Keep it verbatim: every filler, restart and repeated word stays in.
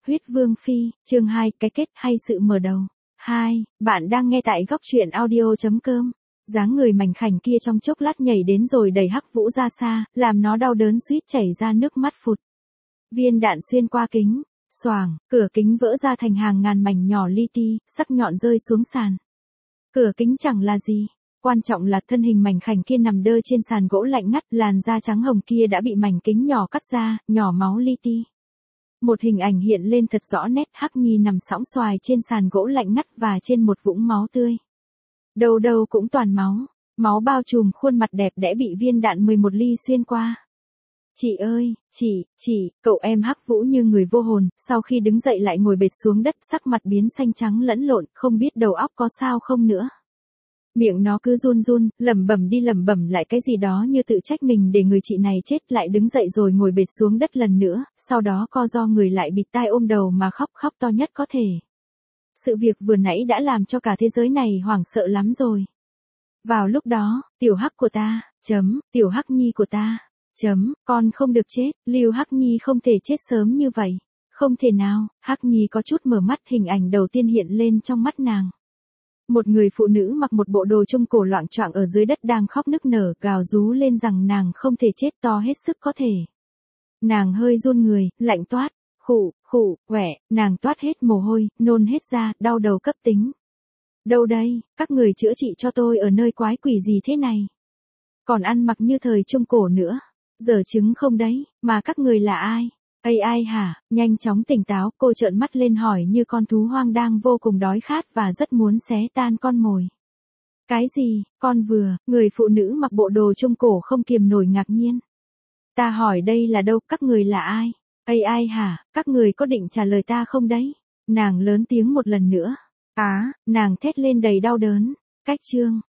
Huyết Vương Phi, chương hai, cái kết hay sự mở đầu. hai, bạn đang nghe tại góc truyện audio.com. Dáng người mảnh khảnh kia trong chốc lát nhảy đến rồi đẩy Hắc Vũ ra xa, làm nó đau đớn suýt chảy ra nước mắt phụt. Viên đạn xuyên qua kính, xoàng, cửa kính vỡ ra thành hàng ngàn mảnh nhỏ li ti, sắc nhọn rơi xuống sàn. Cửa kính chẳng là gì, quan trọng là thân hình mảnh khảnh kia nằm đơ trên sàn gỗ lạnh ngắt, làn da trắng hồng kia đã bị mảnh kính nhỏ cắt ra, nhỏ máu li ti. Một hình ảnh hiện lên thật rõ nét, Hắc Nhi nằm sõng xoài trên sàn gỗ lạnh ngắt và trên một vũng máu tươi. Đâu đâu cũng toàn máu, máu bao trùm khuôn mặt đẹp đẽ bị viên đạn mười một ly xuyên qua. Chị ơi, chị, chị, cậu em Hắc Vũ như người vô hồn, sau khi đứng dậy lại ngồi bệt xuống đất, sắc mặt biến xanh trắng lẫn lộn, không biết đầu óc có sao không nữa. Miệng nó cứ run run, lẩm bẩm đi lẩm bẩm lại cái gì đó như tự trách mình để người chị này chết, lại đứng dậy rồi ngồi bệt xuống đất lần nữa, sau đó co ro người lại bịt tai ôm đầu mà khóc khóc to nhất có thể. Sự việc vừa nãy đã làm cho cả thế giới này hoảng sợ lắm rồi. Vào lúc đó, tiểu Hắc của ta, chấm, tiểu Hắc Nhi của ta, chấm, con không được chết, Lưu Hắc Nhi không thể chết sớm như vậy. Không thể nào, Hắc Nhi có chút mở mắt, hình ảnh đầu tiên hiện lên trong mắt nàng. Một người phụ nữ mặc một bộ đồ trung cổ loạng choạng ở dưới đất đang khóc nức nở, gào rú lên rằng nàng không thể chết to hết sức có thể. Nàng hơi run người, lạnh toát, khụ, khụ, quẻ, nàng toát hết mồ hôi, nôn hết ra, đau đầu cấp tính. Đâu đây, các người chữa trị cho tôi ở nơi quái quỷ gì thế này? Còn ăn mặc như thời trung cổ nữa. Giờ chứng không đấy, mà các người là ai? Ây ai hả? Nhanh chóng tỉnh táo, cô trợn mắt lên hỏi như con thú hoang đang vô cùng đói khát và rất muốn xé tan con mồi. Cái gì, con vừa, người phụ nữ mặc bộ đồ trung cổ không kiềm nổi ngạc nhiên. Ta hỏi đây là đâu, các người là ai? Ây ai hả, các người có định trả lời ta không đấy? Nàng lớn tiếng một lần nữa. Á, à, nàng thét lên đầy đau đớn. Cách chương,